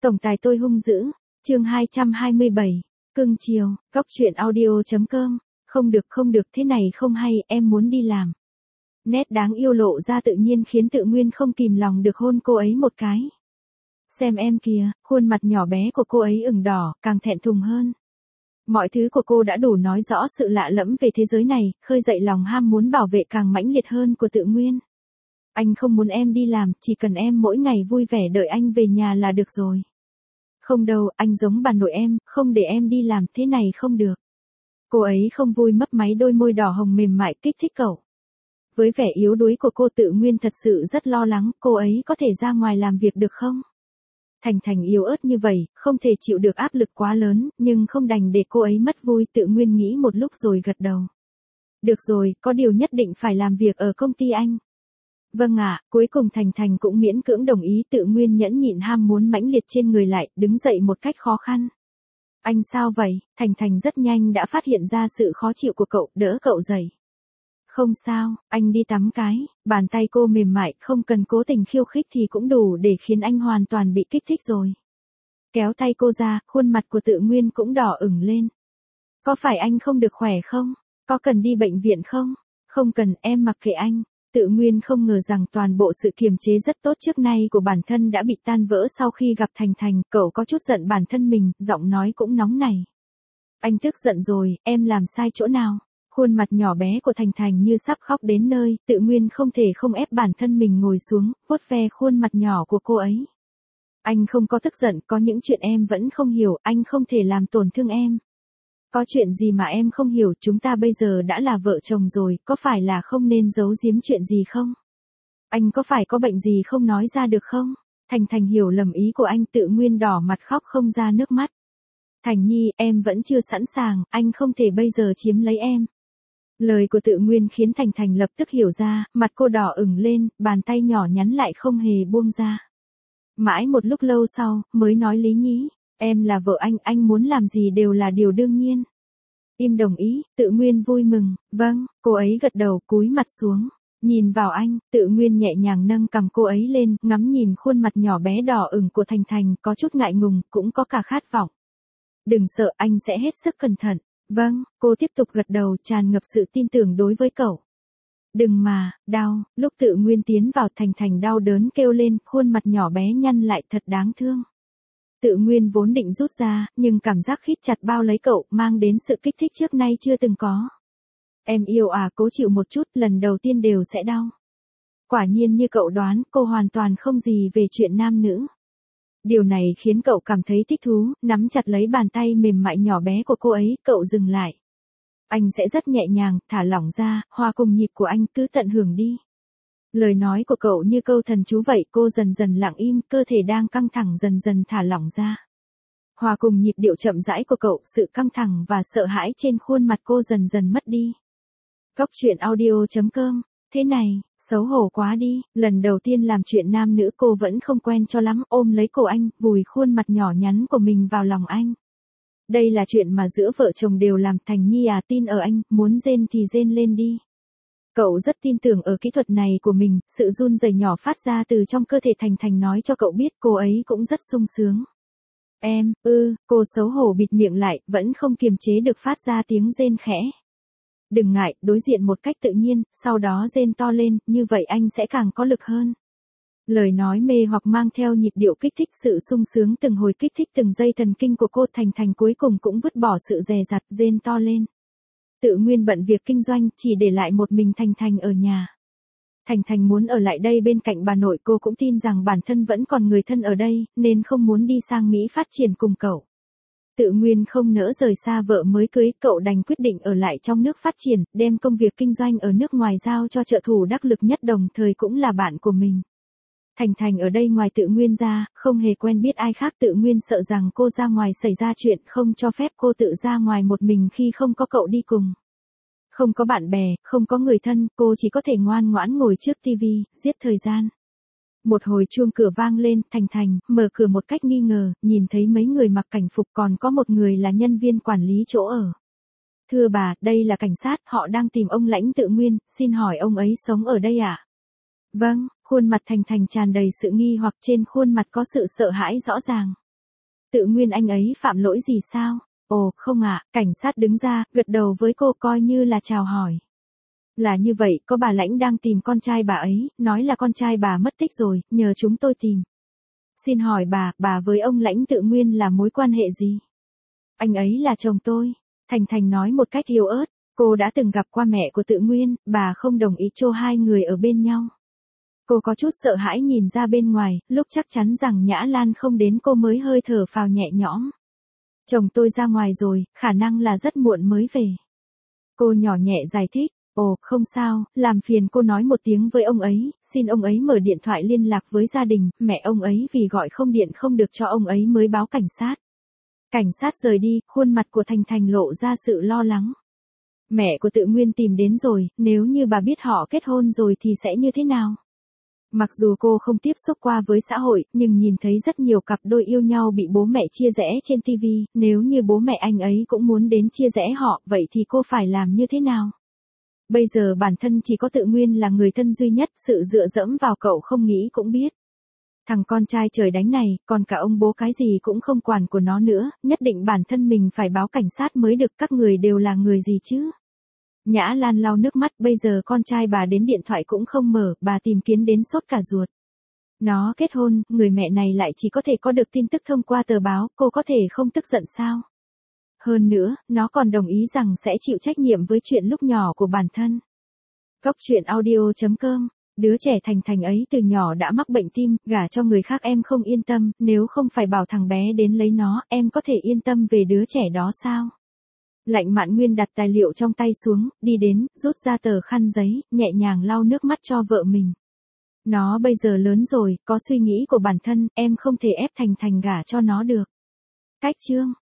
Tổng tài tôi hung dữ. Chương 227. Cưng chiều. Góc truyện audio.com. Không được thế này không hay, em muốn đi làm. Nét đáng yêu lộ ra tự nhiên khiến Tự Nguyên không kìm lòng được hôn cô ấy một cái. Xem em kìa, khuôn mặt nhỏ bé của cô ấy ửng đỏ, càng thẹn thùng hơn. Mọi thứ của cô đã đủ nói rõ sự lạ lẫm về thế giới này, khơi dậy lòng ham muốn bảo vệ càng mãnh liệt hơn của Tự Nguyên. Anh không muốn em đi làm, chỉ cần em mỗi ngày vui vẻ đợi anh về nhà là được rồi. Không đâu, anh giống bà nội em, không để em đi làm, thế này không được. Cô ấy không vui mấp máy đôi môi đỏ hồng mềm mại kích thích cậu. Với vẻ yếu đuối của cô, Tự Nguyên thật sự rất lo lắng, cô ấy có thể ra ngoài làm việc được không? Thành yếu ớt như vậy, không thể chịu được áp lực quá lớn, nhưng không đành để cô ấy mất vui, Tự Nguyên nghĩ một lúc rồi gật đầu. Được rồi, có điều nhất định phải làm việc ở công ty anh. Vâng ạ, cuối cùng Thành cũng miễn cưỡng đồng ý. Tự Nguyên nhẫn nhịn ham muốn mãnh liệt trên người lại, đứng dậy một cách khó khăn. Anh sao vậy? Thành rất nhanh đã phát hiện ra sự khó chịu của cậu, đỡ cậu dậy. Không sao, anh đi tắm cái. Bàn tay cô mềm mại, không cần cố tình khiêu khích thì cũng đủ để khiến anh hoàn toàn bị kích thích rồi. Kéo tay cô ra, khuôn mặt của Tự Nguyên cũng đỏ ửng lên. Có phải anh không được khỏe không? Có cần đi bệnh viện không? Không cần, em mặc kệ anh. Tự Nguyên không ngờ rằng toàn bộ sự kiềm chế rất tốt trước nay của bản thân đã bị tan vỡ sau khi gặp Thành, cậu có chút giận bản thân mình, giọng nói cũng nóng nảy. Anh tức giận rồi, em làm sai chỗ nào? Khuôn mặt nhỏ bé của Thành như sắp khóc đến nơi, Tự Nguyên không thể không ép bản thân mình ngồi xuống, vuốt ve khuôn mặt nhỏ của cô ấy. Anh không có tức giận, có những chuyện em vẫn không hiểu, anh không thể làm tổn thương em. Có chuyện gì mà em không hiểu, chúng ta bây giờ đã là vợ chồng rồi, có phải là không nên giấu giếm chuyện gì không? Anh có phải có bệnh gì không nói ra được không? Thành hiểu lầm ý của anh. Tự Nguyên đỏ mặt khóc không ra nước mắt. Thành Nhi, em vẫn chưa sẵn sàng, anh không thể bây giờ chiếm lấy em. Lời của Tự Nguyên khiến Thành lập tức hiểu ra, mặt cô đỏ ửng lên, bàn tay nhỏ nhắn lại không hề buông ra. Mãi một lúc lâu sau, mới nói lý nhí. Em là vợ anh muốn làm gì đều là điều đương nhiên. Im đồng ý. Tự Nguyên vui mừng. Vâng, cô ấy gật đầu, cúi mặt xuống. Nhìn vào anh, Tự Nguyên nhẹ nhàng nâng cằm cô ấy lên, ngắm nhìn khuôn mặt nhỏ bé đỏ ửng của Thành, có chút ngại ngùng, cũng có cả khát vọng. Đừng sợ, anh sẽ hết sức cẩn thận. Vâng, cô tiếp tục gật đầu, tràn ngập sự tin tưởng đối với cậu. Đừng mà, đau. Lúc Tự Nguyên tiến vào, Thành đau đớn kêu lên, khuôn mặt nhỏ bé nhăn lại thật đáng thương. Tự Nguyên vốn định rút ra, nhưng cảm giác khít chặt bao lấy cậu, mang đến sự kích thích trước nay chưa từng có. Em yêu à, cố chịu một chút, lần đầu tiên đều sẽ đau. Quả nhiên như cậu đoán, cô hoàn toàn không gì về chuyện nam nữ. Điều này khiến cậu cảm thấy thích thú, nắm chặt lấy bàn tay mềm mại nhỏ bé của cô ấy, cậu dừng lại. Anh sẽ rất nhẹ nhàng, thả lỏng ra, hòa cùng nhịp của anh, cứ tận hưởng đi. Lời nói của cậu như câu thần chú vậy, cô dần dần lặng im, cơ thể đang căng thẳng dần dần thả lỏng ra. Hòa cùng nhịp điệu chậm rãi của cậu, sự căng thẳng và sợ hãi trên khuôn mặt cô dần dần mất đi. Góc truyện audio.com. Thế này, xấu hổ quá đi, lần đầu tiên làm chuyện nam nữ cô vẫn không quen cho lắm, ôm lấy cổ anh, vùi khuôn mặt nhỏ nhắn của mình vào lòng anh. Đây là chuyện mà giữa vợ chồng đều làm. Thành Nhi à, tin ở anh, muốn rên thì rên lên đi. Cậu rất tin tưởng ở kỹ thuật này của mình, sự run rẩy nhỏ phát ra từ trong cơ thể Thành nói cho cậu biết cô ấy cũng rất sung sướng. Cô xấu hổ bịt miệng lại, vẫn không kiềm chế được phát ra tiếng rên khẽ. Đừng ngại, đối diện một cách tự nhiên, sau đó rên to lên, như vậy anh sẽ càng có lực hơn. Lời nói mê hoặc mang theo nhịp điệu kích thích, sự sung sướng từng hồi kích thích từng giây thần kinh của cô. Thành cuối cùng cũng vứt bỏ sự dè dặt, rên to lên. Tự Nguyên bận việc kinh doanh, chỉ để lại một mình Thành ở nhà. Thành muốn ở lại đây bên cạnh bà nội, cô cũng tin rằng bản thân vẫn còn người thân ở đây, nên không muốn đi sang Mỹ phát triển cùng cậu. Tự Nguyên không nỡ rời xa vợ mới cưới, cậu đành quyết định ở lại trong nước phát triển, đem công việc kinh doanh ở nước ngoài giao cho trợ thủ đắc lực nhất đồng thời cũng là bạn của mình. Thành ở đây ngoài Tự Nguyên ra, không hề quen biết ai khác. Tự Nguyên sợ rằng cô ra ngoài xảy ra chuyện, không cho phép cô tự ra ngoài một mình khi không có cậu đi cùng. Không có bạn bè, không có người thân, cô chỉ có thể ngoan ngoãn ngồi trước tivi, giết thời gian. Một hồi chuông cửa vang lên, Thành mở cửa một cách nghi ngờ, nhìn thấy mấy người mặc cảnh phục, còn có một người là nhân viên quản lý chỗ ở. Thưa bà, đây là cảnh sát, họ đang tìm ông Lãnh Tự Nguyên, xin hỏi ông ấy sống ở đây ạ? Vâng, khuôn mặt Thành tràn đầy sự nghi hoặc, trên khuôn mặt có sự sợ hãi rõ ràng. Tự Nguyên anh ấy phạm lỗi gì sao? Ồ, không ạ, cảnh sát đứng ra, gật đầu với cô coi như là chào hỏi. Là như vậy, có bà Lãnh đang tìm con trai bà ấy, nói là con trai bà mất tích rồi, nhờ chúng tôi tìm. Xin hỏi bà với ông Lãnh Tự Nguyên là mối quan hệ gì? Anh ấy là chồng tôi. Thành Thành nói một cách yếu ớt, cô đã từng gặp qua mẹ của Tự Nguyên, bà không đồng ý cho hai người ở bên nhau. Cô có chút sợ hãi nhìn ra bên ngoài, lúc chắc chắn rằng Nhã Lan không đến cô mới hơi thở phào nhẹ nhõm. Chồng tôi ra ngoài rồi, khả năng là rất muộn mới về. Cô nhỏ nhẹ giải thích, ồ, không sao, làm phiền cô nói một tiếng với ông ấy, xin ông ấy mở điện thoại liên lạc với gia đình, mẹ ông ấy vì gọi không điện không được cho ông ấy mới báo cảnh sát. Cảnh sát rời đi, khuôn mặt của Thành Thành lộ ra sự lo lắng. Mẹ của Tự Nguyên tìm đến rồi, nếu như bà biết họ kết hôn rồi thì sẽ như thế nào? Mặc dù cô không tiếp xúc qua với xã hội, nhưng nhìn thấy rất nhiều cặp đôi yêu nhau bị bố mẹ chia rẽ trên TV, nếu như bố mẹ anh ấy cũng muốn đến chia rẽ họ, vậy thì cô phải làm như thế nào? Bây giờ bản thân chỉ có Tự Nguyên là người thân duy nhất, sự dựa dẫm vào cậu không nghĩ cũng biết. Thằng con trai trời đánh này, còn cả ông bố cái gì cũng không quản của nó nữa, nhất định bản thân mình phải báo cảnh sát mới được, các người đều là người gì chứ? Nhã Lan lau nước mắt, bây giờ con trai bà đến điện thoại cũng không mở, bà tìm Kiến đến sốt cả ruột. Nó kết hôn, người mẹ này lại chỉ có thể có được tin tức thông qua tờ báo, cô có thể không tức giận sao? Hơn nữa, nó còn đồng ý rằng sẽ chịu trách nhiệm với chuyện lúc nhỏ của bản thân. Góc truyện audio.com. Đứa trẻ Thành Thành ấy từ nhỏ đã mắc bệnh tim, gả cho người khác em không yên tâm, nếu không phải bảo thằng bé đến lấy nó, em có thể yên tâm về đứa trẻ đó sao? Lạnh Mạn Nguyên đặt tài liệu trong tay xuống, đi đến, rút ra tờ khăn giấy, nhẹ nhàng lau nước mắt cho vợ mình. Nó bây giờ lớn rồi, có suy nghĩ của bản thân, em không thể ép Thành Thành gả cho nó được. Cách chương